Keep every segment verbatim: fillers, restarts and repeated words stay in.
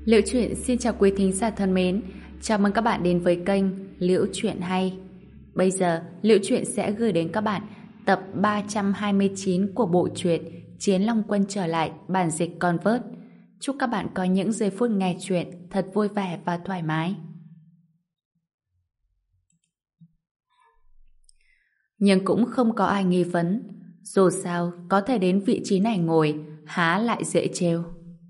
Liễu Chuyện xin chào quý thính giả thân mến, chào mừng các bạn đến với kênh Liễu Chuyện Hay. Bây giờ, Liễu Chuyện sẽ gửi đến các bạn tập ba trăm hai mươi chín của bộ truyện Chiến Long Quân trở lại bản dịch Convert. Chúc các bạn có những giây phút nghe chuyện thật vui vẻ và thoải mái. Nhưng cũng không có ai nghi vấn, dù sao có thể đến vị trí này ngồi, há lại dễ trêu.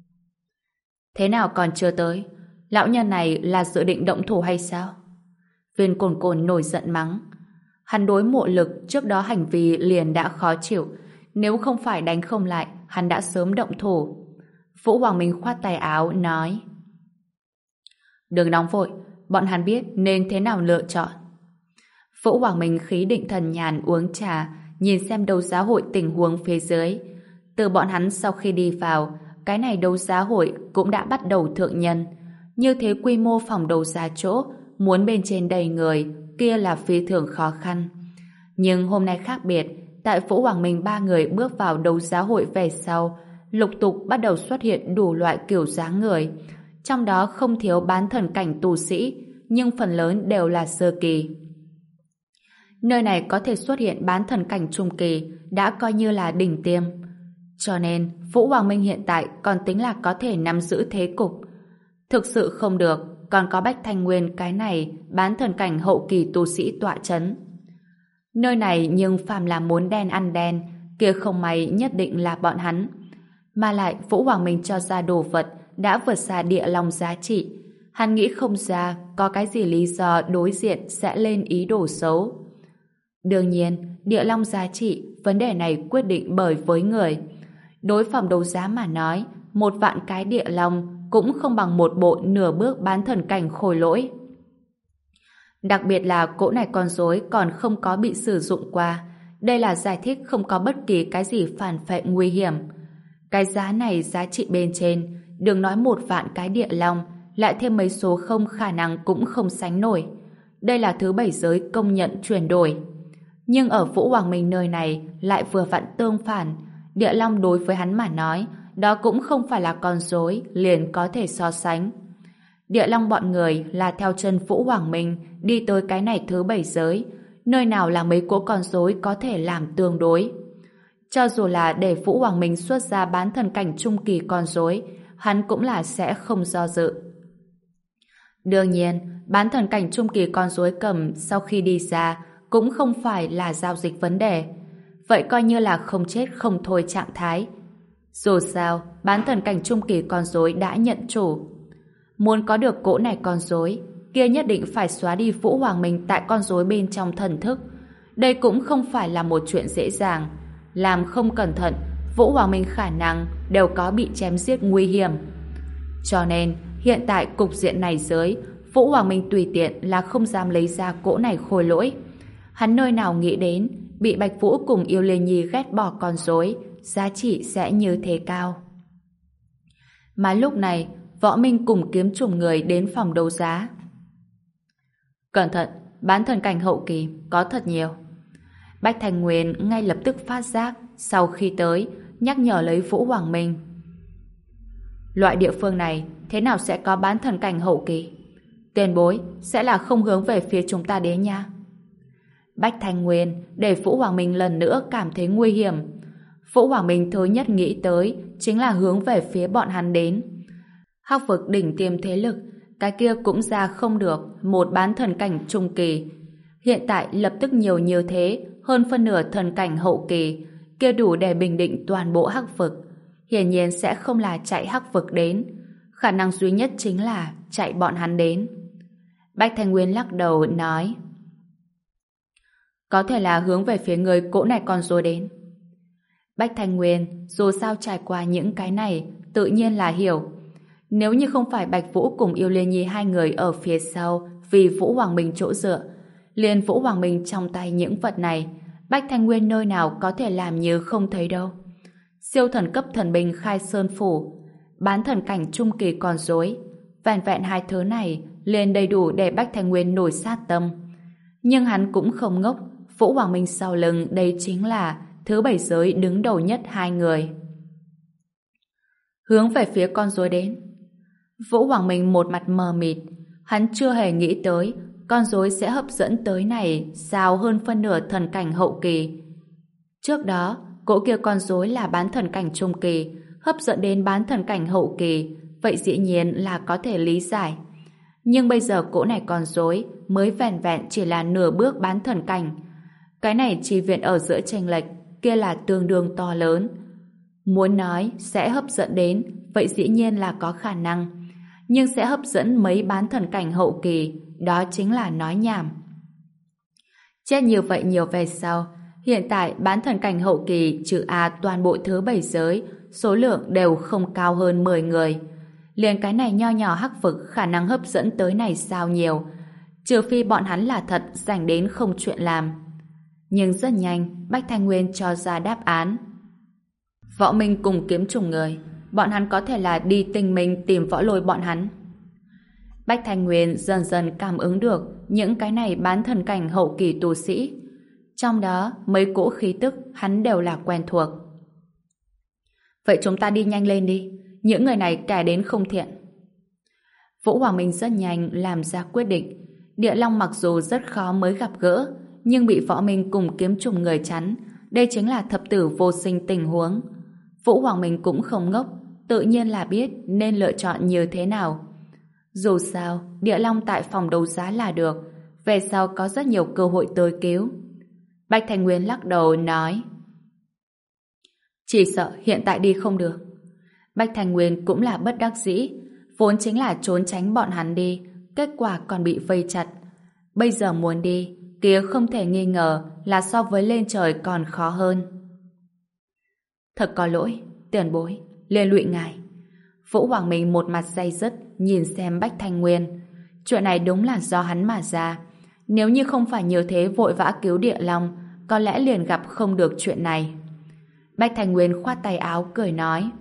Thế nào còn chưa tới? Lão nhân này là dự định động thủ hay sao? Viên Cồn Cồn nổi giận mắng. Hắn đối Mộ Lực trước đó hành vi liền đã khó chịu. Nếu không phải đánh không lại, hắn đã sớm động thủ. Vũ Hoàng Minh khoát tay áo, nói: Đừng nóng vội, bọn hắn biết nên thế nào lựa chọn. Vũ Hoàng Minh khí định thần nhàn uống trà, nhìn xem đấu giá hội tình huống phía dưới. Từ bọn hắn sau khi đi vào, cái này đấu giá hội cũng đã bắt đầu thượng nhân. Như thế quy mô phòng đấu giá chỗ, muốn bên trên đầy người, kia là phi thường khó khăn. Nhưng hôm nay khác biệt, tại Vũ Hoàng Minh ba người bước vào đấu giá hội về sau, lục tục bắt đầu xuất hiện đủ loại kiểu dáng người. Trong đó không thiếu bán thần cảnh tu sĩ, nhưng phần lớn đều là sơ kỳ. Nơi này có thể xuất hiện bán thần cảnh trung kỳ, đã coi như là đỉnh tiêm. Cho nên, Vũ Hoàng Minh hiện tại còn tính là có thể nắm giữ thế cục. Thực sự không được, còn có Bách Thanh Nguyên cái này bán thần cảnh hậu kỳ tu sĩ tọa chấn. Nơi này nhưng phàm là muốn đen ăn đen, kia không may nhất định là bọn hắn. Mà lại Vũ Hoàng Minh cho ra đồ vật đã vượt xa địa long giá trị. Hắn nghĩ không ra có cái gì lý do đối diện sẽ lên ý đồ xấu. Đương nhiên, địa long giá trị, vấn đề này quyết định bởi với người. Đối phòng đấu giá mà nói, một vạn cái địa long cũng không bằng một bộ nửa bước bán thần cảnh khôi lỗi. Đặc biệt là cỗ này con rối còn không có bị sử dụng qua. Đây là giải thích không có bất kỳ cái gì phản phệ nguy hiểm. Cái giá này giá trị bên trên, đừng nói một vạn cái địa long, lại thêm mấy số không khả năng cũng không sánh nổi. Đây là thứ bảy giới công nhận chuyển đổi. Nhưng ở Vũ Hoàng Minh nơi này lại vừa vặn tương phản. Địa long đối với hắn mà nói, đó cũng không phải là con rối liền có thể so sánh. Địa long bọn người là theo chân Vũ Hoàng Minh đi tới cái này thứ bảy giới, nơi nào là mấy cỗ con rối có thể làm tương đối. Cho dù là để Vũ Hoàng Minh xuất ra bán thần cảnh trung kỳ con rối, hắn cũng là sẽ không do dự. Đương nhiên, bán thần cảnh trung kỳ con rối cầm sau khi đi ra cũng không phải là giao dịch vấn đề. Vậy coi như là không chết không thôi trạng thái. Dù sao, bán thần cảnh trung kỳ con rối đã nhận chủ. Muốn có được cỗ này con rối, kia nhất định phải xóa đi Vũ Hoàng Minh tại con rối bên trong thần thức. Đây cũng không phải là một chuyện dễ dàng. Làm không cẩn thận, Vũ Hoàng Minh khả năng đều có bị chém giết nguy hiểm. Cho nên, hiện tại cục diện này dưới, Vũ Hoàng Minh tùy tiện là không dám lấy ra cỗ này khôi lỗi. Hắn nơi nào nghĩ đến bị Bạch Vũ cùng Yêu Liên Nhi ghét bỏ con rối, giá trị sẽ như thế cao. Mà lúc này, Võ Minh cùng Kiếm Trùng người đến phòng đấu giá. Cẩn thận, bán thần cảnh hậu kỳ có thật nhiều. Bách Thành Nguyên ngay lập tức phát giác, sau khi tới, nhắc nhở lấy Vũ Hoàng Minh. Loại địa phương này thế nào sẽ có bán thần cảnh hậu kỳ? Tiền bối sẽ là không hướng về phía chúng ta đến nha. Bách Thanh Nguyên để Vũ Hoàng Minh lần nữa cảm thấy nguy hiểm. Vũ Hoàng Minh thứ nhất nghĩ tới chính là hướng về phía bọn hắn đến. Hắc vực đỉnh tiêm thế lực, cái kia cũng ra không được một bán thần cảnh trung kỳ. Hiện tại lập tức nhiều như thế, hơn phân nửa thần cảnh hậu kỳ, kia đủ để bình định toàn bộ hắc vực. Hiển nhiên sẽ không là chạy hắc vực đến. Khả năng duy nhất chính là chạy bọn hắn đến. Bách Thanh Nguyên lắc đầu nói: Có thể là hướng về phía người cỗ này con rối đến. Bách Thanh Nguyên dù sao trải qua những cái này tự nhiên là hiểu. Nếu như không phải Bạch Vũ cùng Yêu Liên Nhi hai người ở phía sau vì Vũ Hoàng Minh chỗ dựa, liền Vũ Hoàng Minh trong tay những vật này, Bách Thanh Nguyên nơi nào có thể làm như không thấy đâu. Siêu thần cấp thần binh Khai Sơn Phủ, bán thần cảnh trung kỳ con rối, vẹn vẹn hai thứ này liền đầy đủ để Bách Thanh Nguyên nổi sát tâm. Nhưng hắn cũng không ngốc, Vũ Hoàng Minh sau lưng đây chính là thứ bảy giới đứng đầu nhất hai người. Hướng về phía con rối đến. Vũ Hoàng Minh một mặt mờ mịt, hắn chưa hề nghĩ tới con rối sẽ hấp dẫn tới này sao hơn phân nửa thần cảnh hậu kỳ. Trước đó, cỗ kia con rối là bán thần cảnh trung kỳ, hấp dẫn đến bán thần cảnh hậu kỳ, vậy dĩ nhiên là có thể lý giải. Nhưng bây giờ cỗ này con rối mới vẻn vẹn chỉ là nửa bước bán thần cảnh. Cái này chi viện ở giữa chênh lệch, kia là tương đương to lớn. Muốn nói sẽ hấp dẫn đến, vậy dĩ nhiên là có khả năng. Nhưng sẽ hấp dẫn mấy bán thần cảnh hậu kỳ, đó chính là nói nhảm. Chết nhiều vậy nhiều về sau, hiện tại bán thần cảnh hậu kỳ trừ A toàn bộ thứ bảy giới, số lượng đều không cao hơn mười người. Liền cái này nho nhỏ hắc vực khả năng hấp dẫn tới này sao nhiều, trừ phi bọn hắn là thật dành đến không chuyện làm. Nhưng rất nhanh, Bách Thanh Nguyên cho ra đáp án. Võ Minh cùng kiếm trùng người, bọn hắn có thể là đi tinh minh tìm võ lôi bọn hắn. Bách Thanh Nguyên dần dần cảm ứng được những cái này bán thần cảnh hậu kỳ tu sĩ. Trong đó, mấy cỗ khí tức hắn đều là quen thuộc. Vậy chúng ta đi nhanh lên đi, những người này kẻ đến không thiện. Vũ Hoàng Minh rất nhanh làm ra quyết định. Địa Long mặc dù rất khó mới gặp gỡ, nhưng bị Võ Minh cùng kiếm trùng người chắn, đây chính là thập tử vô sinh tình huống. Vũ Hoàng Minh cũng không ngốc, tự nhiên là biết nên lựa chọn như thế nào. Dù sao, Địa Long tại phòng đấu giá là được, về sau có rất nhiều cơ hội tới cứu. Bạch Thành Nguyên lắc đầu nói: chỉ sợ hiện tại đi không được. Bạch Thành Nguyên cũng là bất đắc dĩ, vốn chính là trốn tránh bọn hắn đi, kết quả còn bị vây chặt. Bây giờ muốn đi, kia không thể nghi ngờ là so với lên trời còn khó hơn. Thật có lỗi, tiền bối, liên lụy ngài. Vũ Hoàng Minh một mặt day dứt nhìn xem Bách Thanh Nguyên. Chuyện này đúng là do hắn mà ra. Nếu như không phải như thế vội vã cứu Địa Long, có lẽ liền gặp không được chuyện này. Bách Thanh Nguyên khoát tay áo cười nói: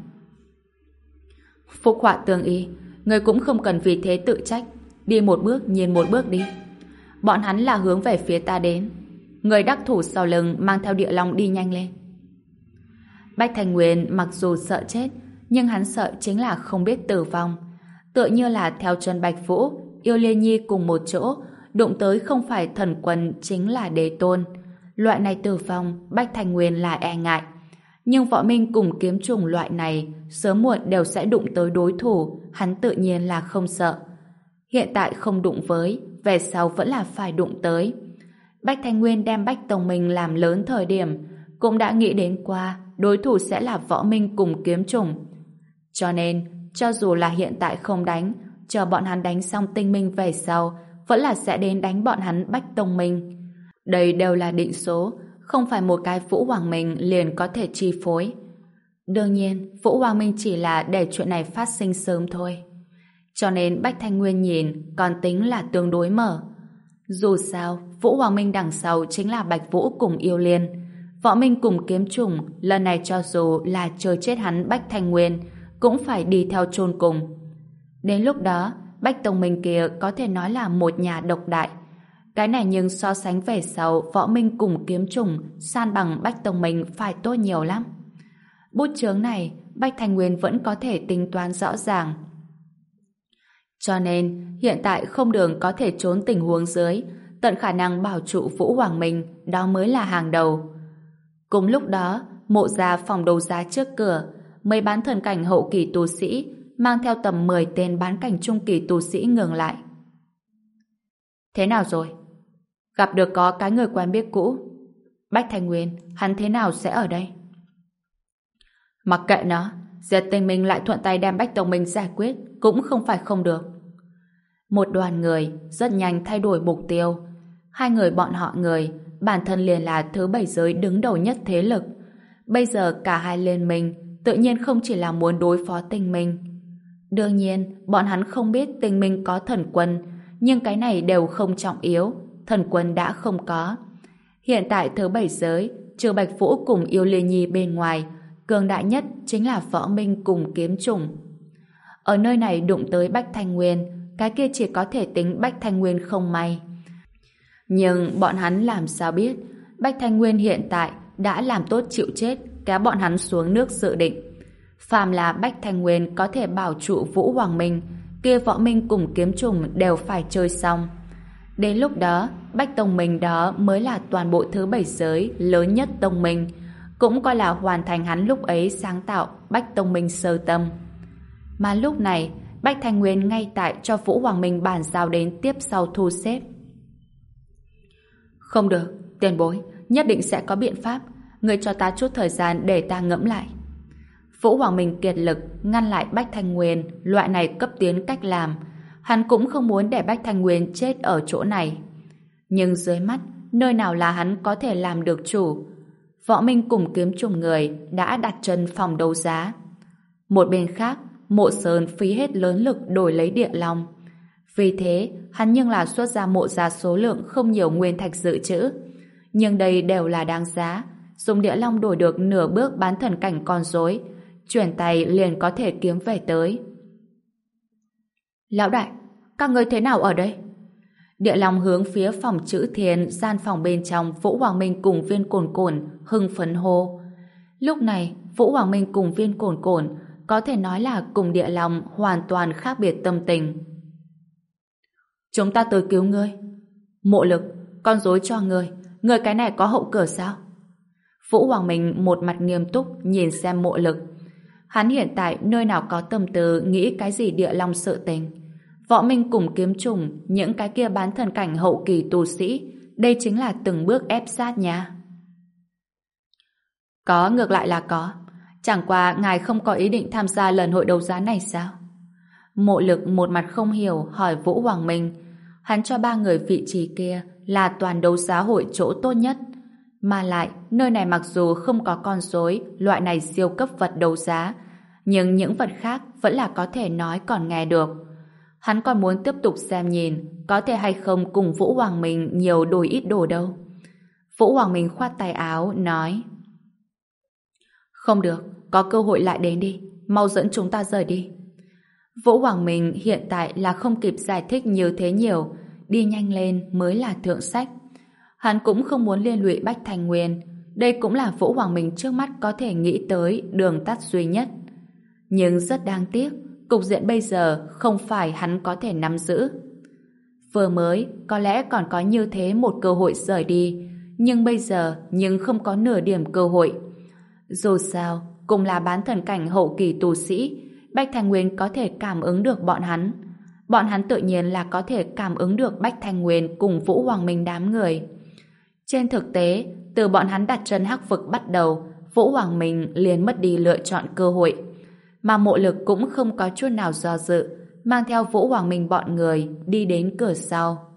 Phúc họa tương y, người cũng không cần vì thế tự trách. Đi một bước nhìn một bước đi. Bọn hắn là hướng về phía ta đến. Người đắc thủ sau lưng mang theo Địa Long đi nhanh lên. Bách Thanh Nguyên mặc dù sợ chết, nhưng hắn sợ chính là không biết tử vong. Tựa như là theo Trần Bạch Vũ, Yêu Liên Nhi cùng một chỗ, đụng tới không phải thần quân chính là đế tôn. Loại này tử vong, Bách Thanh Nguyên là e ngại. Nhưng Võ Minh cùng kiếm trùng loại này, sớm muộn đều sẽ đụng tới đối thủ, hắn tự nhiên là không sợ. Hiện tại không đụng với, về sau vẫn là phải đụng tới. Bách Thanh Nguyên đem Bách Tông Minh làm lớn thời điểm, cũng đã nghĩ đến qua đối thủ sẽ là Võ Minh cùng kiếm trùng. Cho nên, cho dù là hiện tại không đánh, chờ bọn hắn đánh xong tinh minh về sau, vẫn là sẽ đến đánh bọn hắn Bách Tông Minh. Đây đều là định số, không phải một cái Vũ Hoàng Minh liền có thể chi phối. Đương nhiên, Vũ Hoàng Minh chỉ là để chuyện này phát sinh sớm thôi. Cho nên Bách Thanh Nguyên nhìn còn tính là tương đối mở. Dù sao, Vũ Hoàng Minh đằng sau chính là Bạch Vũ cùng Yêu Liên. Võ Minh cùng kiếm trùng, lần này cho dù là chơi chết hắn Bách Thanh Nguyên, cũng phải đi theo chôn cùng. Đến lúc đó, Bách Tông Minh kia có thể nói là một nhà độc đại. Cái này nhưng so sánh về sau Võ Minh cùng kiếm trùng san bằng Bách Tông Minh phải tốt nhiều lắm. Bút chướng này, Bách Thanh Nguyên vẫn có thể tính toán rõ ràng. Cho nên, hiện tại không đường có thể trốn tình huống dưới, tận khả năng bảo trụ Vũ Hoàng Minh, đó mới là hàng đầu. Cùng lúc đó, mộ gia phòng đấu giá trước cửa, mấy bán thần cảnh hậu kỳ tu sĩ mang theo tầm mười tên bán cảnh trung kỳ tu sĩ ngừng lại. Thế nào rồi? Gặp được có cái người quen biết cũ. Bách Thanh Nguyên, hắn thế nào sẽ ở đây? Mặc kệ nó, Diệt Tinh Minh lại thuận tay đem Bách Tông Minh giải quyết, cũng không phải không được. Một đoàn người rất nhanh thay đổi mục tiêu. Hai người bọn họ người, bản thân liền là thứ bảy giới đứng đầu nhất thế lực. Bây giờ cả hai liên minh, tự nhiên không chỉ là muốn đối phó Tinh Minh. Đương nhiên, bọn hắn không biết Tinh Minh có thần quân, nhưng cái này đều không trọng yếu, thần quân đã không có. Hiện tại thứ bảy giới, trừ Bạch Vũ cùng Yêu Liên Nhi bên ngoài, cường đại nhất chính là Võ Minh cùng kiếm trùng. Ở nơi này đụng tới Bách Thanh Nguyên, cái kia chỉ có thể tính Bách Thanh Nguyên không may. Nhưng bọn hắn làm sao biết, Bách Thanh Nguyên hiện tại đã làm tốt chịu chết, kéo bọn hắn xuống nước dự định. Phàm là Bách Thanh Nguyên có thể bảo trụ Vũ Hoàng Minh, kia Võ Minh cùng kiếm trùng đều phải chơi xong. Đến lúc đó, Bách Tông Minh đó mới là toàn bộ thứ bảy giới lớn nhất Tông Minh, cũng coi là hoàn thành hắn lúc ấy sáng tạo Bách Tông Minh sơ tâm. Mà lúc này, Bách Thanh Nguyên ngay tại cho Vũ Hoàng Minh bàn giao đến tiếp sau thu xếp. Không được, tiền bối, nhất định sẽ có biện pháp. Người cho ta chút thời gian để ta ngẫm lại. Vũ Hoàng Minh kiệt lực ngăn lại Bách Thanh Nguyên loại này cấp tiến cách làm. Hắn cũng không muốn để Bách Thanh Nguyên chết ở chỗ này. Nhưng dưới mắt, nơi nào là hắn có thể làm được chủ? Võ Minh cùng kiếm trùng người đã đặt chân phòng đấu giá. Một bên khác, Mộ Sơn phí hết lớn lực đổi lấy địa long. Vì thế, hắn nhưng là xuất ra mộ giá số lượng không nhiều nguyên thạch dự trữ. Nhưng đây đều là đáng giá. Dùng địa long đổi được nửa bước bán thần cảnh con rối, chuyển tay liền có thể kiếm về tới. Lão đại, các ngươi thế nào ở đây? Địa long hướng phía phòng chữ thiên, gian phòng bên trong Vũ Hoàng Minh cùng Viên Cồn Cồn hưng phấn hô. Lúc này, Vũ Hoàng Minh cùng Viên Cồn Cồn có thể nói là cùng địa long hoàn toàn khác biệt tâm tình. Chúng ta tới cứu ngươi. Mộ Lực, con rối cho ngươi, ngươi cái này có hậu cửa sao? Vũ Hoàng Minh một mặt nghiêm túc nhìn xem Mộ Lực. Hắn hiện tại nơi nào có tâm tư nghĩ cái gì địa long sự tình. Võ Minh cùng kiếm trùng, những cái kia bán thần cảnh hậu kỳ tu sĩ, đây chính là từng bước ép sát nha. Có, ngược lại là có. Chẳng qua ngài không có ý định tham gia lần hội đấu giá này sao? Mộ Lực một mặt không hiểu hỏi Vũ Hoàng Minh. Hắn cho ba người vị trí kia là toàn đấu giá hội chỗ tốt nhất. Mà lại, nơi này mặc dù không có con rối loại này siêu cấp vật đấu giá, nhưng những vật khác vẫn là có thể nói còn nghe được. Hắn còn muốn tiếp tục xem nhìn có thể hay không cùng Vũ Hoàng Minh nhiều đổi ít đồ đâu. Vũ Hoàng Minh khoát tay áo, nói: Không được, có cơ hội lại đến đi, mau dẫn chúng ta rời đi. Vũ Hoàng Minh hiện tại là không kịp giải thích như thế nhiều, đi nhanh lên mới là thượng sách. Hắn cũng không muốn liên lụy Bách Thanh Nguyên, đây cũng là Vũ Hoàng Minh trước mắt có thể nghĩ tới đường tắt duy nhất. Nhưng rất đáng tiếc, cục diện bây giờ không phải hắn có thể nắm giữ. Vừa mới, có lẽ còn có như thế một cơ hội rời đi, nhưng bây giờ nhưng không có nửa điểm cơ hội. Dù sao, cùng là bán thần cảnh hậu kỳ tu sĩ, Bách Thanh Nguyên có thể cảm ứng được bọn hắn. Bọn hắn tự nhiên là có thể cảm ứng được Bách Thanh Nguyên cùng Vũ Hoàng Minh đám người. Trên thực tế, từ bọn hắn đặt chân hắc vực bắt đầu, Vũ Hoàng Minh liền mất đi lựa chọn cơ hội. Mà Mộ Lực cũng không có chút nào do dự, mang theo Vũ Hoàng Minh bọn người đi đến cửa sau.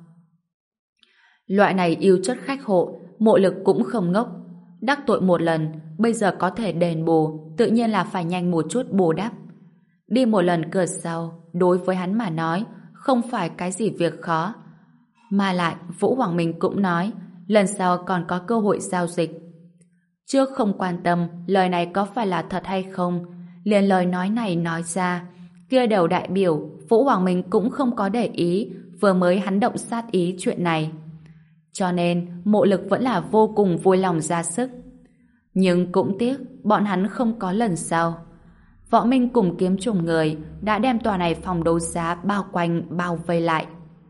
Loại này yêu chất khách hộ, Mộ Lực cũng không ngốc. Đắc tội một lần, bây giờ có thể đền bù, tự nhiên là phải nhanh một chút bù đắp. Đi một lần cửa sau, đối với hắn mà nói, không phải cái gì việc khó. Mà lại, Vũ Hoàng Minh cũng nói, lần sau còn có cơ hội giao dịch. Trước không quan tâm lời này có phải là thật hay không, liền lời nói này nói ra, kia đều đại biểu Vũ Hoàng Minh cũng không có để ý vừa mới hắn động sát ý chuyện này. Cho nên, Mộ Lực vẫn là vô cùng vui lòng ra sức. Nhưng cũng tiếc, bọn hắn không có lần sau. Võ Minh cùng kiếm trùng người đã đem tòa này phòng đấu giá bao quanh, bao vây lại.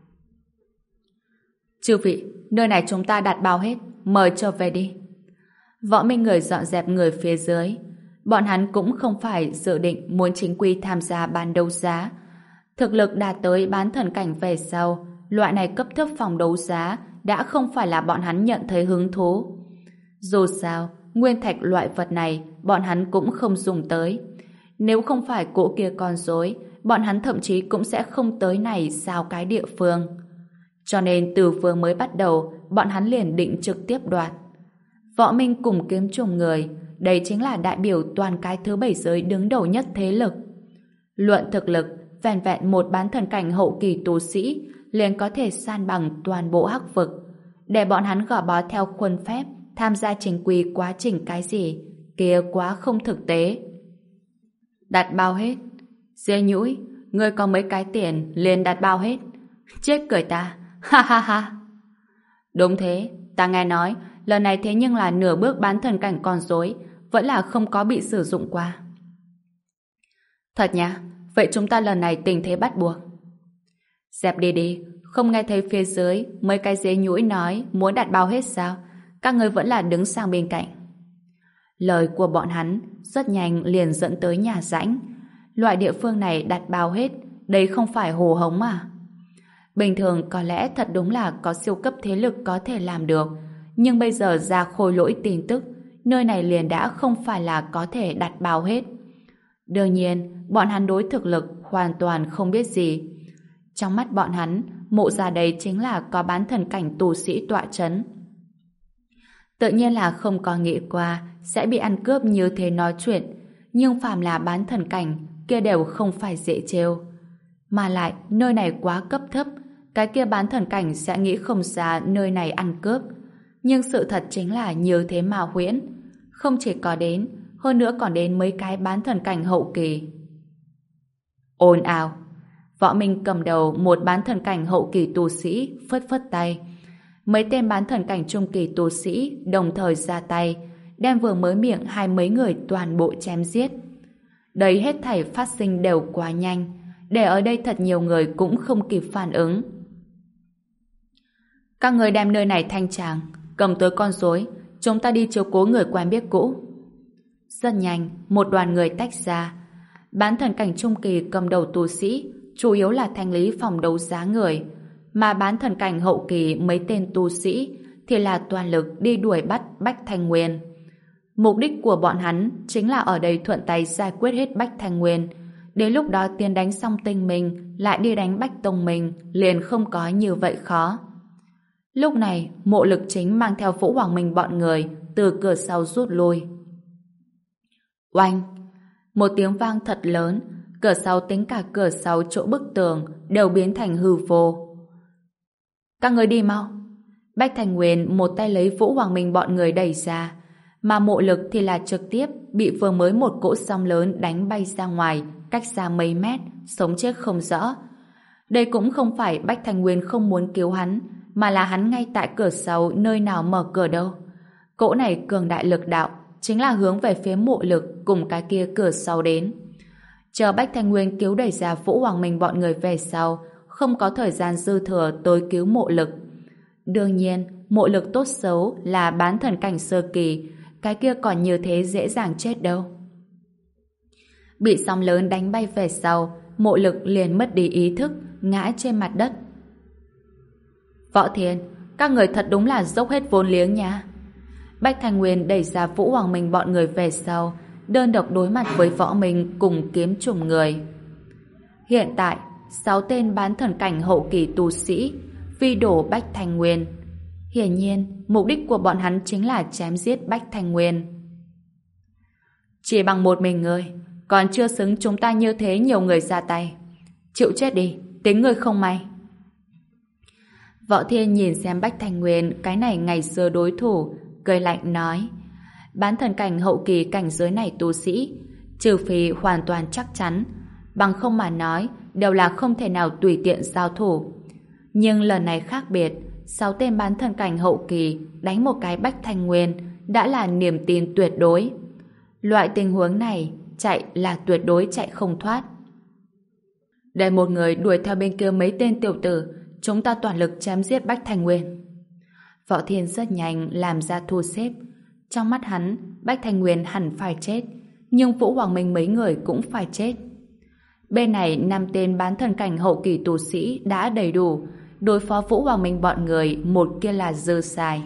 Chư vị, nơi này chúng ta đặt bao hết, mời trở về đi. Võ Minh người dọn dẹp người phía dưới. Bọn hắn cũng không phải dự định muốn chính quy tham gia bán đấu giá. Thực lực đạt tới bán thần cảnh về sau, loại này cấp thấp phòng đấu giá đã không phải là bọn hắn nhận thấy hứng thú. Dù sao, nguyên thạch loại vật này bọn hắn cũng không dùng tới. Nếu không phải cỗ kia con rối, bọn hắn thậm chí cũng sẽ không tới này sao cái địa phương. Cho nên từ vừa mới bắt đầu, bọn hắn liền định trực tiếp đoạt. Võ Minh cùng kiếm trùng người, đây chính là đại biểu toàn cái thứ bảy giới đứng đầu nhất thế lực. Luận thực lực, vẹn vẹn một bán thần cảnh hậu kỳ tu sĩ liền có thể san bằng toàn bộ hắc vực. Để bọn hắn gò bó theo khuôn phép, tham gia chính quy quá trình cái gì, kia quá không thực tế. Đặt bao hết. Dê nhũi, ngươi có mấy cái tiền liền đặt bao hết. Chết cười ta, ha ha ha. Đúng thế, ta nghe nói lần này thế nhưng là nửa bước bán thần cảnh con rối, vẫn là không có bị sử dụng qua. Thật nhá, vậy chúng ta lần này tình thế bắt buộc. Dẹp đi đi, không nghe thấy phía dưới mấy cái dế nhũi nói muốn đặt bao hết sao? Các ngươi vẫn là đứng sang bên cạnh. Lời của bọn hắn rất nhanh liền dẫn tới nhà rãnh. Loại địa phương này đặt bao hết, đây không phải hồ hống à? Bình thường có lẽ thật đúng là có siêu cấp thế lực có thể làm được, nhưng bây giờ ra khôi lỗi tin tức, nơi này liền đã không phải là có thể đặt bao hết. Đương nhiên, bọn hắn đối thực lực hoàn toàn không biết gì. Trong mắt bọn hắn, mộ gia đây chính là có bán thần cảnh tu sĩ tọa chấn. Tự nhiên là không có nghĩ qua sẽ bị ăn cướp như thế nói chuyện, nhưng phàm là bán thần cảnh kia đều không phải dễ trêu. Mà lại, nơi này quá cấp thấp, cái kia bán thần cảnh sẽ nghĩ không ra nơi này ăn cướp. Nhưng sự thật chính là như thế mà huyễn. Không chỉ có đến, hơn nữa còn đến mấy cái bán thần cảnh hậu kỳ. Ồn ào! Võ Minh cầm đầu một bán thần cảnh hậu kỳ tu sĩ, phất phất tay. Mấy tên bán thần cảnh trung kỳ tu sĩ đồng thời ra tay, đem vừa mới miệng hai mấy người toàn bộ chém giết. Đấy hết thảy phát sinh đều quá nhanh, để ở đây thật nhiều người cũng không kịp phản ứng. Các người đem nơi này thanh tràng, cầm tới con rối, chúng ta đi chiếu cố người quen biết cũ. Rất nhanh, một đoàn người tách ra. Bán thần cảnh trung kỳ cầm đầu tu sĩ, chủ yếu là thanh lý phòng đấu giá người, mà bán thần cảnh hậu kỳ mấy tên tu sĩ thì là toàn lực đi đuổi bắt Bách Thanh Nguyên. Mục đích của bọn hắn chính là ở đây thuận tay giải quyết hết Bách Thanh Nguyên. Đến lúc đó tiến đánh xong Tinh Minh lại đi đánh Bách Tông Minh liền không có như vậy khó. Lúc này, Mộ Lực Chính mang theo Vũ Hoàng Minh bọn người từ cửa sau rút lui. Oanh! Một tiếng vang thật lớn, cửa sau tính cả cửa sau chỗ bức tường đều biến thành hư vô. Các người đi mau! Bách Thành Nguyên một tay lấy Vũ Hoàng Minh bọn người đẩy ra, mà Mộ Lực thì là trực tiếp bị vừa mới một cỗ sóng lớn đánh bay ra ngoài, cách xa mấy mét, sống chết không rõ. Đây cũng không phải Bách Thành Nguyên không muốn cứu hắn, mà là hắn ngay tại cửa sau nơi nào mở cửa đâu. Cỗ này cường đại lực đạo, chính là hướng về phía Mộ Lực cùng cái kia cửa sau đến. Chờ Bách Thanh Nguyên cứu đẩy ra Vũ Hoàng Minh bọn người về sau, không có thời gian dư thừa tới cứu Mộ Lực. Đương nhiên, Mộ Lực tốt xấu là bán thần cảnh sơ kỳ, cái kia còn như thế dễ dàng chết đâu. Bị sóng lớn đánh bay về sau, Mộ Lực liền mất đi ý thức, ngã trên mặt đất. Võ Thiên, các người thật đúng là dốc hết vốn liếng nha. Bách Thanh Nguyên đẩy ra Vũ Hoàng Minh bọn người về sau, đơn độc đối mặt với Võ Minh cùng kiếm trùng người. Hiện tại, sáu tên bán thần cảnh hậu kỳ tu sĩ vi đổ Bách Thanh Nguyên. Hiển nhiên, mục đích của bọn hắn chính là chém giết Bách Thanh Nguyên. Chỉ bằng một mình người, còn chưa xứng chúng ta như thế nhiều người ra tay. Chịu chết đi, tính người không may. Võ Thiên nhìn xem Bách Thanh Nguyên cái này ngày xưa đối thủ, cười lạnh nói: bán thần cảnh hậu kỳ cảnh giới này tu sĩ, trừ phi hoàn toàn chắc chắn, bằng không mà nói đều là không thể nào tùy tiện giao thủ. Nhưng lần này khác biệt, sáu tên bán thần cảnh hậu kỳ đánh một cái Bách Thanh Nguyên đã là niềm tin tuyệt đối. Loại tình huống này chạy là tuyệt đối chạy không thoát. Để một người đuổi theo bên kia mấy tên tiểu tử, chúng ta toàn lực chém giết Bách Thanh Nguyên. Võ Thiên rất nhanh làm ra thu xếp. Trong mắt hắn, Bách Thanh Nguyên hẳn phải chết, nhưng Vũ Hoàng Minh mấy người cũng phải chết. Bên này năm tên bán thần cảnh hậu kỳ tu sĩ đã đầy đủ, đối phó Vũ Hoàng Minh bọn người một kia là dư xài.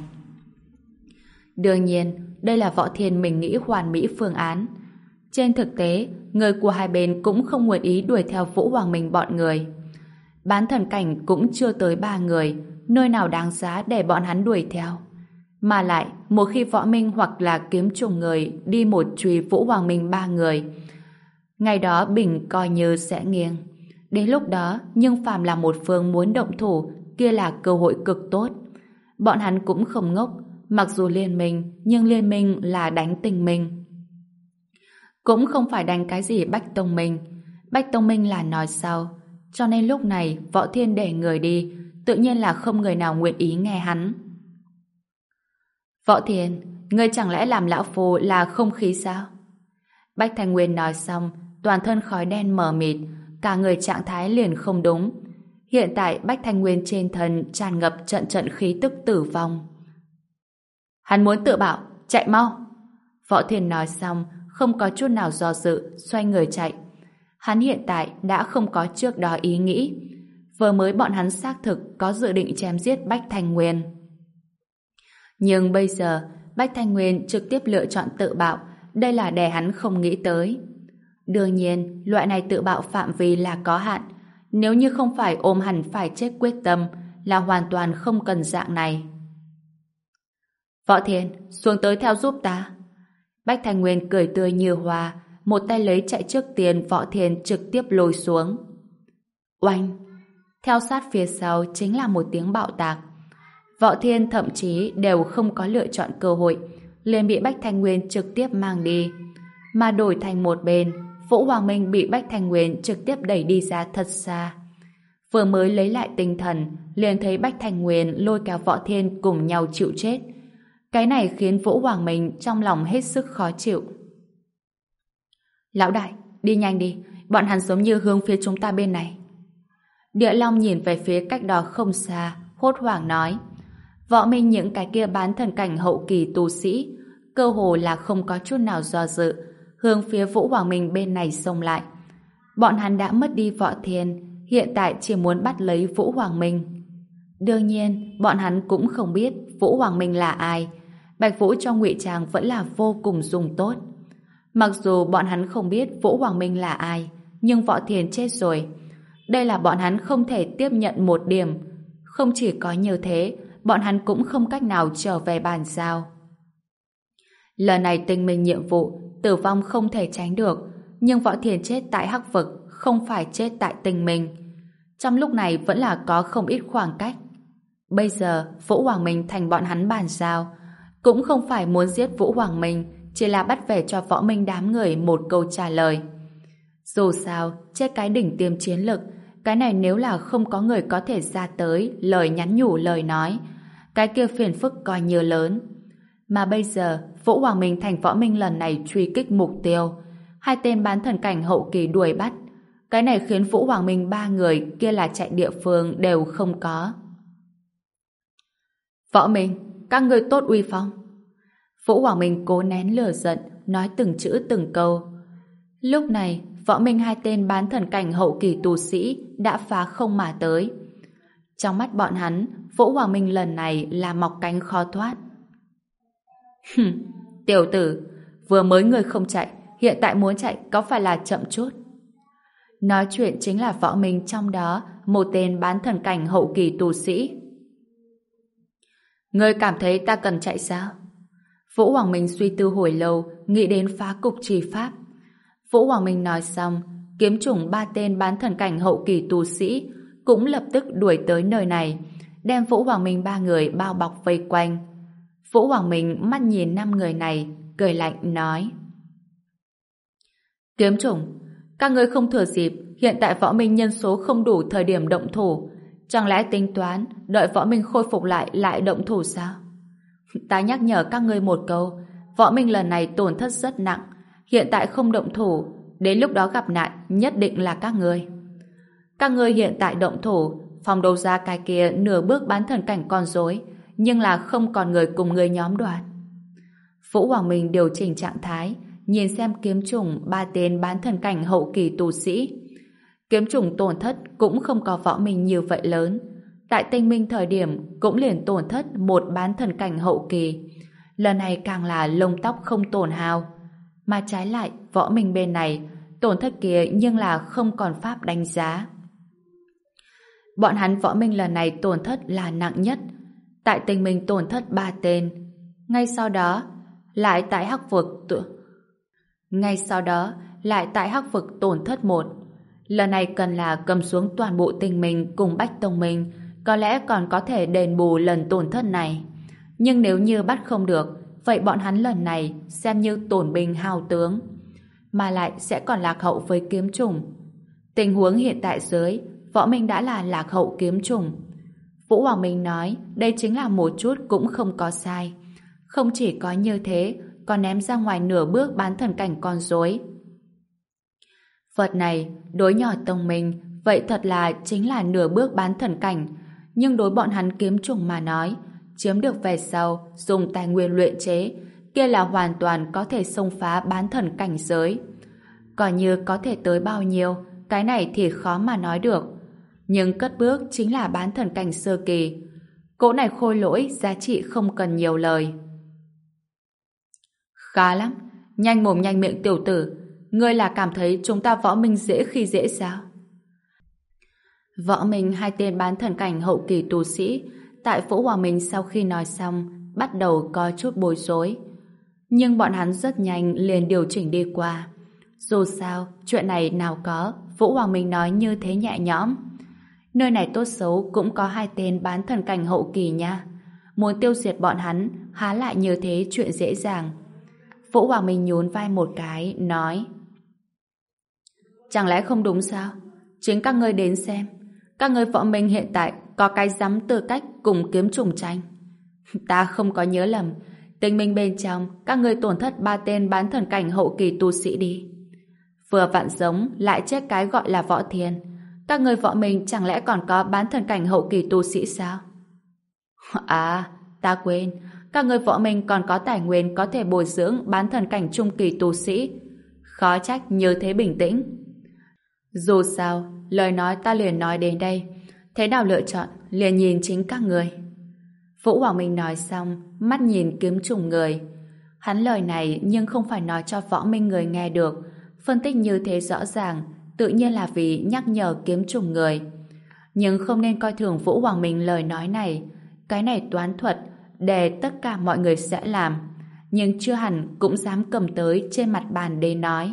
Đương nhiên, đây là Võ Thiên mình nghĩ hoàn mỹ phương án. Trên thực tế, người của hai bên cũng không nguyện ý đuổi theo Vũ Hoàng Minh bọn người. Bán thần cảnh cũng chưa tới ba người, nơi nào đáng giá để bọn hắn đuổi theo. Mà lại, một khi Võ Minh hoặc là kiếm trùng người đi một truy Vũ Hoàng Minh ba người, ngày đó bình coi như sẽ nghiêng. Đến lúc đó, nhưng phàm là một phương muốn động thủ, kia là cơ hội cực tốt. Bọn hắn cũng không ngốc, mặc dù liên minh, nhưng liên minh là đánh tình minh. Cũng không phải đánh cái gì Bách Tông Minh. Bách Tông Minh là nói sau, cho nên lúc này Võ Thiên để người đi, tự nhiên là không người nào nguyện ý nghe hắn. Võ Thiên, ngươi chẳng lẽ làm lão phu là không khí sao? Bách Thanh Nguyên nói xong, toàn thân khói đen mờ mịt, cả người trạng thái liền không đúng. Hiện tại Bách Thanh Nguyên trên thân tràn ngập trận trận khí tức tử vong. Hắn muốn tự bảo, chạy mau. Võ Thiên nói xong, không có chút nào do dự, xoay người chạy. Hắn hiện tại đã không có trước đó ý nghĩ. Vừa mới bọn hắn xác thực có dự định chém giết Bách Thanh Nguyên. Nhưng bây giờ, Bách Thanh Nguyên trực tiếp lựa chọn tự bạo, đây là để hắn không nghĩ tới. Đương nhiên, loại này tự bạo phạm vi là có hạn. Nếu như không phải ôm hẳn phải chết quyết tâm, là hoàn toàn không cần dạng này. Võ Thiên, xuống tới theo giúp ta. Bách Thanh Nguyên cười tươi như hoa, một tay lấy chạy trước tiền Võ Thiên trực tiếp lôi xuống. Oanh! Theo sát phía sau chính là một tiếng bạo tạc. Võ Thiên thậm chí đều không có lựa chọn cơ hội, liền bị Bách Thanh Nguyên trực tiếp mang đi. Mà đổi thành một bên, Vũ Hoàng Minh bị Bách Thanh Nguyên trực tiếp đẩy đi ra thật xa. Vừa mới lấy lại tinh thần, liền thấy Bách Thanh Nguyên lôi kéo Võ Thiên cùng nhau chịu chết. Cái này khiến Vũ Hoàng Minh trong lòng hết sức khó chịu. Lão đại, đi nhanh đi, bọn hắn giống như hướng phía chúng ta bên này. Địa Long nhìn về phía cách đó không xa, hốt hoảng nói. Võ Minh những cái kia bán thần cảnh hậu kỳ tu sĩ, cơ hồ là không có chút nào do dự, hướng phía Vũ Hoàng Minh bên này xông lại. Bọn hắn đã mất đi Võ Thiên, hiện tại chỉ muốn bắt lấy Vũ Hoàng Minh. Đương nhiên, bọn hắn cũng không biết Vũ Hoàng Minh là ai. Bạch Vũ trong ngụy trang vẫn là vô cùng dùng tốt. Mặc dù bọn hắn không biết Vũ Hoàng Minh là ai, nhưng Võ Thiên chết rồi. Đây là bọn hắn không thể tiếp nhận một điểm. Không chỉ có như thế, bọn hắn cũng không cách nào trở về bàn giao. Lần này tinh minh nhiệm vụ, tử vong không thể tránh được, nhưng Võ Thiên chết tại Hắc Vực, không phải chết tại tinh minh. Trong lúc này vẫn là có không ít khoảng cách. Bây giờ, Vũ Hoàng Minh thành bọn hắn bàn giao, cũng không phải muốn giết Vũ Hoàng Minh, chỉ là bắt về cho Võ Minh đám người một câu trả lời. Dù sao, chết cái đỉnh tiêm chiến lực, cái này nếu là không có người có thể ra tới lời nhắn nhủ lời nói, cái kia phiền phức coi như lớn. Mà bây giờ, Vũ Hoàng Minh thành Võ Minh lần này truy kích mục tiêu, hai tên bán thần cảnh hậu kỳ đuổi bắt. Cái này khiến Vũ Hoàng Minh ba người kia là chạy địa phương đều không có. Võ Minh, các ngươi tốt uy phong. Vũ Hoàng Minh cố nén lửa giận, nói từng chữ từng câu. Lúc này, Võ Minh hai tên bán thần cảnh hậu kỳ tu sĩ đã phá không mà tới. Trong mắt bọn hắn, Vũ Hoàng Minh lần này là mọc cánh khó thoát. Hừm, tiểu tử, vừa mới ngươi không chạy, hiện tại muốn chạy có phải là chậm chút? Nói chuyện chính là Võ Minh trong đó, một tên bán thần cảnh hậu kỳ tu sĩ. Ngươi cảm thấy ta cần chạy sao? Vũ Hoàng Minh suy tư hồi lâu, nghĩ đến phá cục trì pháp. Vũ Hoàng Minh nói xong, kiếm chủng ba tên bán thần cảnh hậu kỳ tu sĩ cũng lập tức đuổi tới nơi này, đem Vũ Hoàng Minh ba người bao bọc vây quanh. Vũ Hoàng Minh mắt nhìn năm người này, cười lạnh nói: Kiếm chủng, các ngươi không thừa dịp hiện tại Võ Minh nhân số không đủ thời điểm động thủ, chẳng lẽ tính toán đợi Võ Minh khôi phục lại lại động thủ sao? Ta nhắc nhở các ngươi một câu, Võ Minh lần này tổn thất rất nặng, hiện tại không động thủ, đến lúc đó gặp nạn nhất định là các ngươi. Các ngươi hiện tại động thủ, phòng đấu giá cái kia nửa bước bán thần cảnh con rối, nhưng là không còn người cùng người nhóm đoàn. Vũ Hoàng Minh điều chỉnh trạng thái, nhìn xem kiếm chủng ba tên bán thần cảnh hậu kỳ tu sĩ. Kiếm chủng tổn thất cũng không có Võ Minh như vậy lớn. Tại tinh minh thời điểm cũng liền tổn thất một bán thần cảnh hậu kỳ. Lần này càng là lông tóc không tổn hao. Mà trái lại, Võ Minh bên này, tổn thất kia nhưng là không còn pháp đánh giá. Bọn hắn Võ Minh lần này tổn thất là nặng nhất. Tại tinh minh tổn thất ba tên. Ngay sau đó, lại tại Hắc Vực tự... Ngay sau đó, lại tại Hắc Vực tổn thất một. Lần này cần là cầm xuống toàn bộ tinh minh cùng Bách Tông Minh, có lẽ còn có thể đền bù lần tổn thất này. Nhưng nếu như bắt không được, vậy bọn hắn lần này xem như tổn binh hao tướng, mà lại sẽ còn lạc hậu với kiếm chủng. Tình huống hiện tại dưới, Võ Minh đã là lạc hậu kiếm chủng. Vũ Hoàng Minh nói đây chính là một chút cũng không có sai. Không chỉ có như thế, còn ném ra ngoài nửa bước bán thần cảnh con rối. Vật này, đối nhỏ Tông Minh vậy thật là chính là nửa bước bán thần cảnh. Nhưng đối bọn hắn kiếm trùng mà nói, chiếm được về sau, dùng tài nguyên luyện chế, kia là hoàn toàn có thể xông phá bán thần cảnh giới. Còn như có thể tới bao nhiêu, cái này thì khó mà nói được. Nhưng cất bước chính là bán thần cảnh sơ kỳ. Cỗ này khôi lỗi giá trị không cần nhiều lời. Khá lắm, nhanh mồm nhanh miệng tiểu tử, ngươi là cảm thấy chúng ta võ minh dễ khi dễ sao? Võ minh hai tên bán thần cảnh hậu kỳ tu sĩ, tại Vũ Hoàng Minh sau khi nói xong, bắt đầu có chút bối rối. Nhưng bọn hắn rất nhanh liền điều chỉnh đi qua. Dù sao, chuyện này nào có, Vũ Hoàng Minh nói như thế nhẹ nhõm. Nơi này tốt xấu cũng có hai tên bán thần cảnh hậu kỳ nha. Muốn tiêu diệt bọn hắn, há lại như thế chuyện dễ dàng. Vũ Hoàng Minh nhún vai một cái, nói: Chẳng lẽ không đúng sao? Chính các ngươi đến xem. Các ngươi võ minh hiện tại có cái dám tư cách cùng kiếm trùng tranh. Ta không có nhớ lầm, tình minh bên trong các ngươi tổn thất ba tên bán thần cảnh hậu kỳ tu sĩ đi. Vừa vặn giống lại chết cái gọi là võ thiên. Các ngươi võ minh chẳng lẽ còn có bán thần cảnh hậu kỳ tu sĩ sao? À, ta quên, các ngươi võ minh còn có tài nguyên có thể bồi dưỡng bán thần cảnh trung kỳ tu sĩ. Khó trách như thế bình tĩnh. Dù sao, lời nói ta liền nói đến đây. Thế nào lựa chọn, liền nhìn chính các người. Vũ Hoàng Minh nói xong, mắt nhìn kiếm trùng người. Hắn lời này nhưng không phải nói cho võ minh người nghe được. Phân tích như thế rõ ràng, tự nhiên là vì nhắc nhở kiếm trùng người. Nhưng không nên coi thường Vũ Hoàng Minh lời nói này. Cái này toán thuật, để tất cả mọi người sẽ làm. Nhưng chưa hẳn cũng dám cầm tới trên mặt bàn để nói.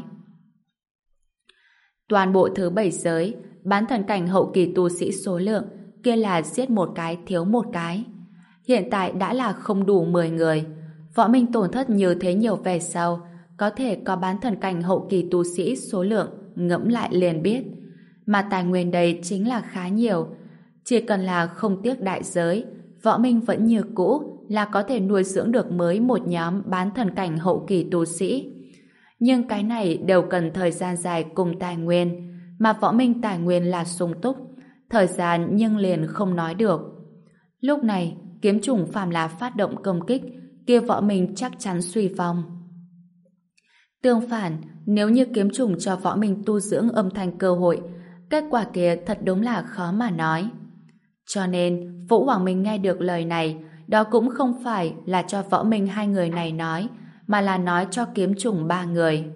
Toàn bộ thứ bảy giới, bán thần cảnh hậu kỳ tu sĩ số lượng, kia là giết một cái thiếu một cái. Hiện tại đã là không đủ mười người. Võ minh tổn thất như thế nhiều về sau, có thể có bán thần cảnh hậu kỳ tu sĩ số lượng, ngẫm lại liền biết. Mà tài nguyên đây chính là khá nhiều. Chỉ cần là không tiếc đại giới, võ minh vẫn như cũ là có thể nuôi dưỡng được mới một nhóm bán thần cảnh hậu kỳ tu sĩ. Nhưng cái này đều cần thời gian dài cùng tài nguyên, mà võ minh tài nguyên là sung túc, thời gian nhưng liền không nói được. Lúc này, kiếm trùng phàm là phát động công kích, kia võ minh chắc chắn suy vong. Tương phản, nếu như kiếm trùng cho võ minh tu dưỡng âm thanh cơ hội, kết quả kia thật đúng là khó mà nói. Cho nên, Vũ Hoàng Minh nghe được lời này, đó cũng không phải là cho võ minh hai người này nói, mà là nói cho kiếm trùng ba người.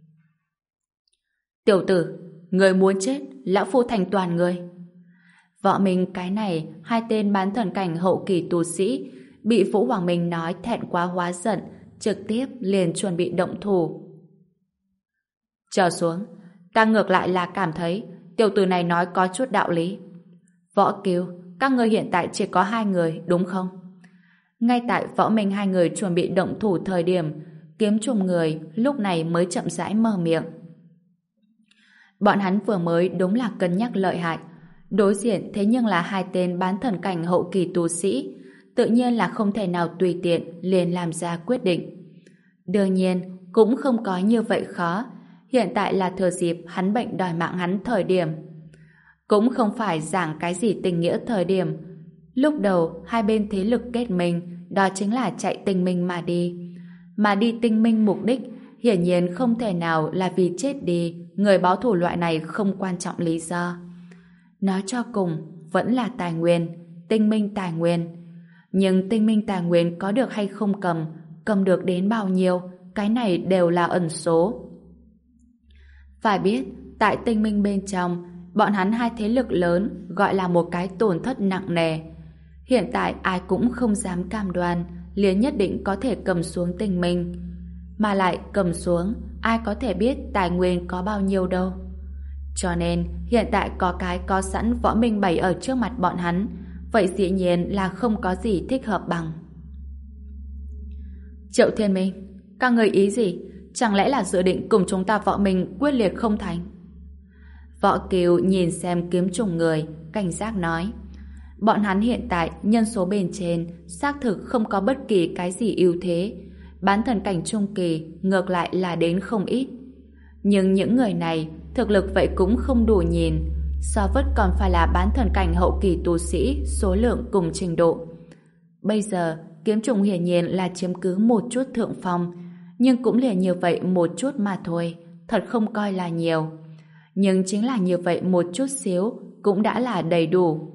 Tiểu tử, người muốn chết, lão phu thành toàn người. Võ minh cái này, hai tên bán thần cảnh hậu kỳ tu sĩ, bị Vũ Hoàng Minh nói thẹn quá hóa giận, trực tiếp liền chuẩn bị động thủ. Trở xuống, ta ngược lại là cảm thấy tiểu tử này nói có chút đạo lý. Võ Kiều, các ngươi hiện tại chỉ có hai người, đúng không? Ngay tại võ minh hai người chuẩn bị động thủ thời điểm, kiếm trùng người lúc này mới chậm rãi mở miệng. Bọn hắn vừa mới đúng là cân nhắc lợi hại, đối diện thế nhưng là hai tên bán thần cảnh hậu kỳ tu sĩ, tự nhiên là không thể nào tùy tiện liền làm ra quyết định. Đương nhiên, cũng không có như vậy khó, hiện tại là thừa dịp hắn bệnh đòi mạng hắn thời điểm. Cũng không phải giảng cái gì tình nghĩa thời điểm. Lúc đầu, hai bên thế lực kết minh, đó chính là chạy tinh minh mà đi. Mà đi tinh minh mục đích, hiển nhiên không thể nào là vì chết đi, người báo thù loại này không quan trọng lý do. Nói cho cùng, vẫn là tài nguyên, tinh minh tài nguyên. Nhưng tinh minh tài nguyên có được hay không cầm, cầm được đến bao nhiêu, cái này đều là ẩn số. Phải biết, tại tinh minh bên trong, bọn hắn hai thế lực lớn gọi là một cái tổn thất nặng nề. Hiện tại ai cũng không dám cam đoan liền nhất định có thể cầm xuống tinh minh. Mà lại cầm xuống, ai có thể biết tài nguyên có bao nhiêu đâu. Cho nên, hiện tại có cái có sẵn võ minh bày ở trước mặt bọn hắn, vậy dĩ nhiên là không có gì thích hợp bằng. Triệu Thiên Minh, các người ý gì? Chẳng lẽ là dự định cùng chúng ta võ minh quyết liệt không thành? Võ Kiều nhìn xem kiếm trùng người, cảnh giác nói. Bọn hắn hiện tại nhân số bên trên xác thực không có bất kỳ cái gì ưu thế. Bán thần cảnh trung kỳ ngược lại là đến không ít. Nhưng những người này thực lực vậy cũng không đủ nhìn. so vất còn phải là bán thần cảnh hậu kỳ tu sĩ số lượng cùng trình độ. Bây giờ, kiếm trùng hiển nhiên là chiếm cứ một chút thượng phong, nhưng cũng liền như vậy một chút mà thôi, thật không coi là nhiều. Nhưng chính là như vậy một chút xíu cũng đã là đầy đủ.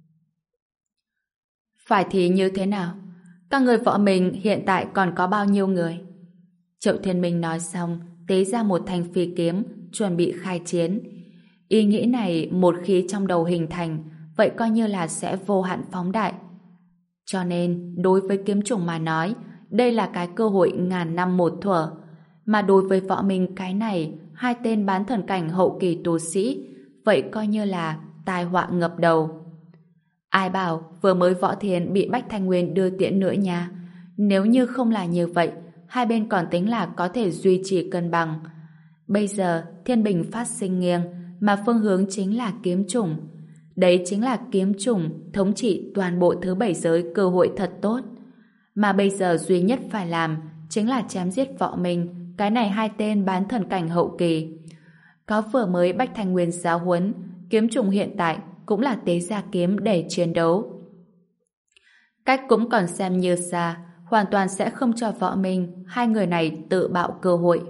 Phải thì như thế nào? Các người võ mình hiện tại còn có bao nhiêu người? Triệu Thiên Minh nói xong, tế ra một thanh phi kiếm, chuẩn bị khai chiến. Ý nghĩ này một khi trong đầu hình thành, vậy coi như là sẽ vô hạn phóng đại. Cho nên, đối với kiếm trùng mà nói, đây là cái cơ hội ngàn năm một thuở. Mà đối với võ minh cái này, hai tên bán thần cảnh hậu kỳ tu sĩ, vậy coi như là tai họa ngập đầu. Ai bảo vừa mới Võ Thiên bị Bách Thanh Nguyên đưa tiễn nữa nha. Nếu như không là như vậy, hai bên còn tính là có thể duy trì cân bằng. Bây giờ thiên bình phát sinh nghiêng, mà phương hướng chính là kiếm trùng. Đấy chính là kiếm trùng thống trị toàn bộ thứ bảy giới cơ hội thật tốt. Mà bây giờ duy nhất phải làm chính là chém giết Võ Minh, cái này hai tên bán thần cảnh hậu kỳ. Có vừa mới Bách Thanh Nguyên giáo huấn, kiếm trùng hiện tại cũng là tế gia kiếm để chiến đấu. Cách cũng còn xem như xa, hoàn toàn sẽ không cho Võ Minh hai người này tự bạo cơ hội.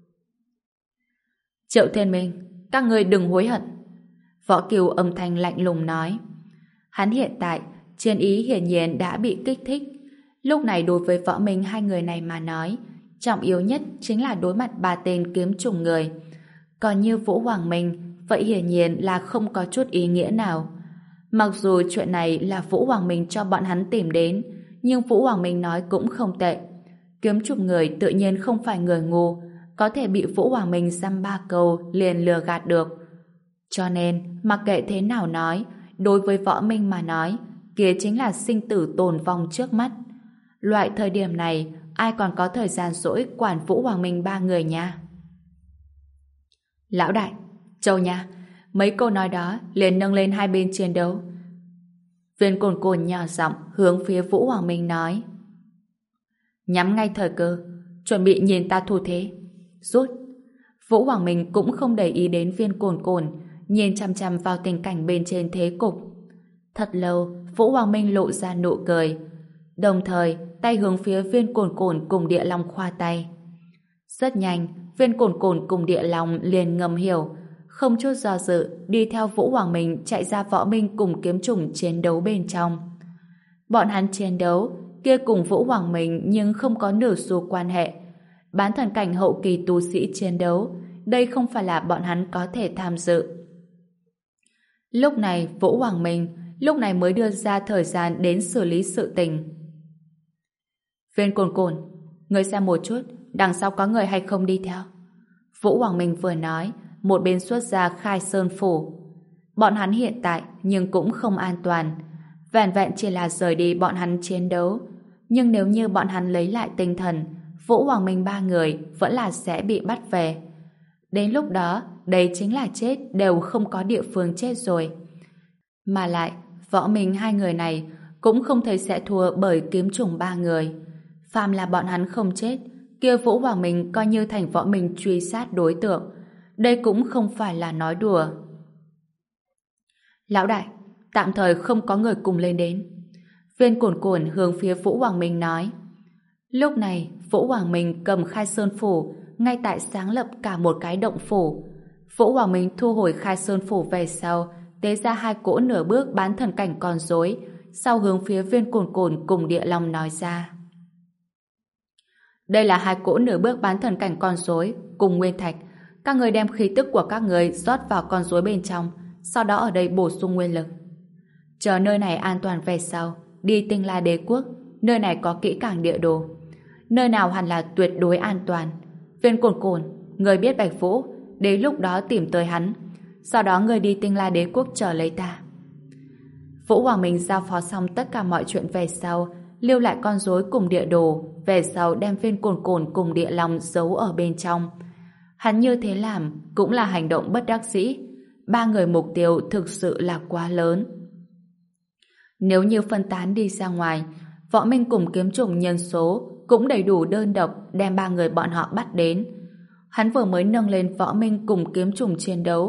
Triệu Thiên Minh, các người đừng hối hận. Võ Kiều âm thanh lạnh lùng nói. Hắn hiện tại, chiến ý hiển nhiên đã bị kích thích. Lúc này đối với Võ Minh hai người này mà nói, trọng yếu nhất chính là đối mặt ba tên kiếm trùng người. Còn như Vũ Hoàng Minh, vậy hiển nhiên là không có chút ý nghĩa nào. Mặc dù chuyện này là Vũ Hoàng Minh cho bọn hắn tìm đến, nhưng Vũ Hoàng Minh nói cũng không tệ. Kiếm trùng người tự nhiên không phải người ngu, có thể bị Vũ Hoàng Minh dăm ba câu liền lừa gạt được. Cho nên, mặc kệ thế nào nói, đối với Võ Minh mà nói, kia chính là sinh tử tồn vong trước mắt. Loại thời điểm này, ai còn có thời gian rỗi quản Vũ Hoàng Minh ba người nha. Lão đại, Châu nha, mấy câu nói đó liền nâng lên hai bên chiến đấu. Viên Cồn Cồn nhỏ giọng hướng phía Vũ Hoàng Minh nói. Nhắm ngay thời cơ, chuẩn bị nhìn ta thu thế. Rút. Vũ Hoàng Minh cũng không để ý đến Viên Cồn Cồn, nhìn chăm chăm vào tình cảnh bên trên thế cục. Thật lâu, Vũ Hoàng Minh lộ ra nụ cười. Đồng thời, tay hướng phía Viên Cồn Cồn cùng Địa Long khoa tay. Rất nhanh, Viên Cồn Cồn cùng Địa Long liền ngầm hiểu, không chút do dự đi theo Vũ Hoàng Minh chạy ra Võ Minh cùng kiếm trùng chiến đấu bên trong. Bọn hắn chiến đấu, kia cùng Vũ Hoàng Minh nhưng không có nửa xu quan hệ. Bán thần cảnh hậu kỳ tu sĩ chiến đấu, đây không phải là bọn hắn có thể tham dự. Lúc này Vũ Hoàng Minh lúc này mới đưa ra thời gian đến xử lý sự tình. Viên Cồn Cồn, ngươi xem một chút, đằng sau có người hay không đi theo. Vũ Hoàng Minh vừa nói, một bên xuất ra Khai Sơn Phủ. Bọn hắn hiện tại nhưng cũng không an toàn. Vẹn vẹn chỉ là rời đi bọn hắn chiến đấu. Nhưng nếu như bọn hắn lấy lại tinh thần, Vũ Hoàng Minh ba người vẫn là sẽ bị bắt về. Đến lúc đó, đây chính là chết đều không có địa phương chết rồi. Mà lại, Võ Minh hai người này cũng không thấy sẽ thua bởi kiếm trùng ba người. Phàm là bọn hắn không chết, kia Vũ Hoàng Minh coi như thành Võ Minh truy sát đối tượng. Đây cũng không phải là nói đùa. Lão đại, tạm thời không có người cùng lên đến. Viên Cồn Cồn hướng phía Vũ Hoàng Minh nói. Lúc này, Vũ Hoàng Minh cầm Khai Sơn Phủ, ngay tại sáng lập cả một cái động phủ. Vũ Hoàng Minh thu hồi Khai Sơn Phủ về sau, tế ra hai cỗ nửa bước bán thần cảnh con rối, sau hướng phía Viên Cồn Cồn cùng Địa Long nói ra. Đây là hai cỗ nửa bước bán thần cảnh con rối cùng nguyên thạch. Các người đem khí tức của các người rót vào con rối bên trong, sau đó ở đây bổ sung nguyên lực. Chờ nơi này an toàn về sau, đi Tinh La Đế Quốc, nơi này có kỹ càng địa đồ. Nơi nào hẳn là tuyệt đối an toàn. Viên Cồn Cồn, người biết Bạch Vũ, đến lúc đó tìm tới hắn. Sau đó người đi Tinh La Đế Quốc chờ lấy ta. Vũ Hoàng Minh giao phó xong tất cả mọi chuyện về sau, lưu lại con rối cùng địa đồ, về sau đem Viên Cồn Cồn cùng Địa Long giấu ở bên trong. Hắn như thế làm cũng là hành động bất đắc dĩ. Ba người mục tiêu thực sự là quá lớn. Nếu như phân tán đi ra ngoài, Võ Minh cùng kiếm trùng nhân số cũng đầy đủ đơn độc đem ba người bọn họ bắt đến. Hắn vừa mới nâng lên Võ Minh cùng kiếm trùng chiến đấu,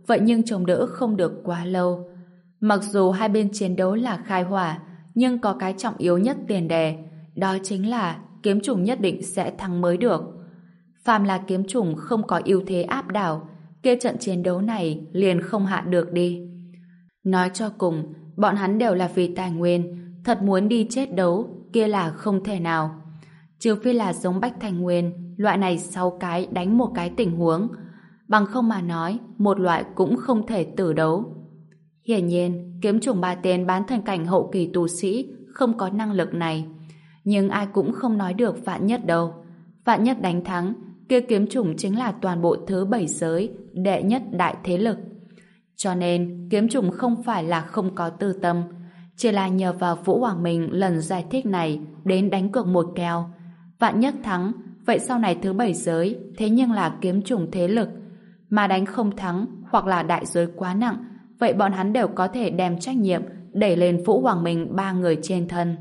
vậy nhưng chống đỡ không được quá lâu. Mặc dù hai bên chiến đấu là khai hỏa, nhưng có cái trọng yếu nhất tiền đề, đó chính là kiếm chủng nhất định sẽ thắng mới được. Phàm là kiếm chủng không có ưu thế áp đảo, kia trận chiến đấu này liền không hạ được đi. Nói cho cùng, bọn hắn đều là vì tài nguyên, thật muốn đi chết đấu, kia là không thể nào. Trừ phi là giống Bách Thành Nguyên, loại này sáu cái đánh một cái tình huống, bằng không mà nói, một loại cũng không thể tử đấu. Hiển nhiên, kiếm chủng ba tên bán thần cảnh hậu kỳ tu sĩ không có năng lực này. Nhưng ai cũng không nói được Vạn Nhất đâu. Vạn Nhất đánh thắng, kia kiếm chủng chính là toàn bộ thứ bảy giới, đệ nhất đại thế lực. Cho nên, kiếm chủng không phải là không có tư tâm, chỉ là nhờ vào Vũ Hoàng Minh lần giải thích này đến đánh cược một kèo. Vạn Nhất thắng, vậy sau này thứ bảy giới thế nhưng là kiếm chủng thế lực, mà đánh không thắng hoặc là đại giới quá nặng, vậy bọn hắn đều có thể đem trách nhiệm đẩy lên Vũ Hoàng Minh ba người trên thân.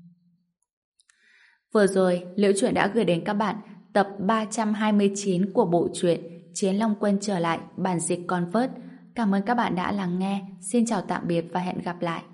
Vừa rồi, Liễu Chuyện đã gửi đến các bạn tập ba trăm hai mươi chín của bộ truyện Chiến Long Quân trở lại bản dịch Convert. Cảm ơn các bạn đã lắng nghe. Xin chào tạm biệt và hẹn gặp lại.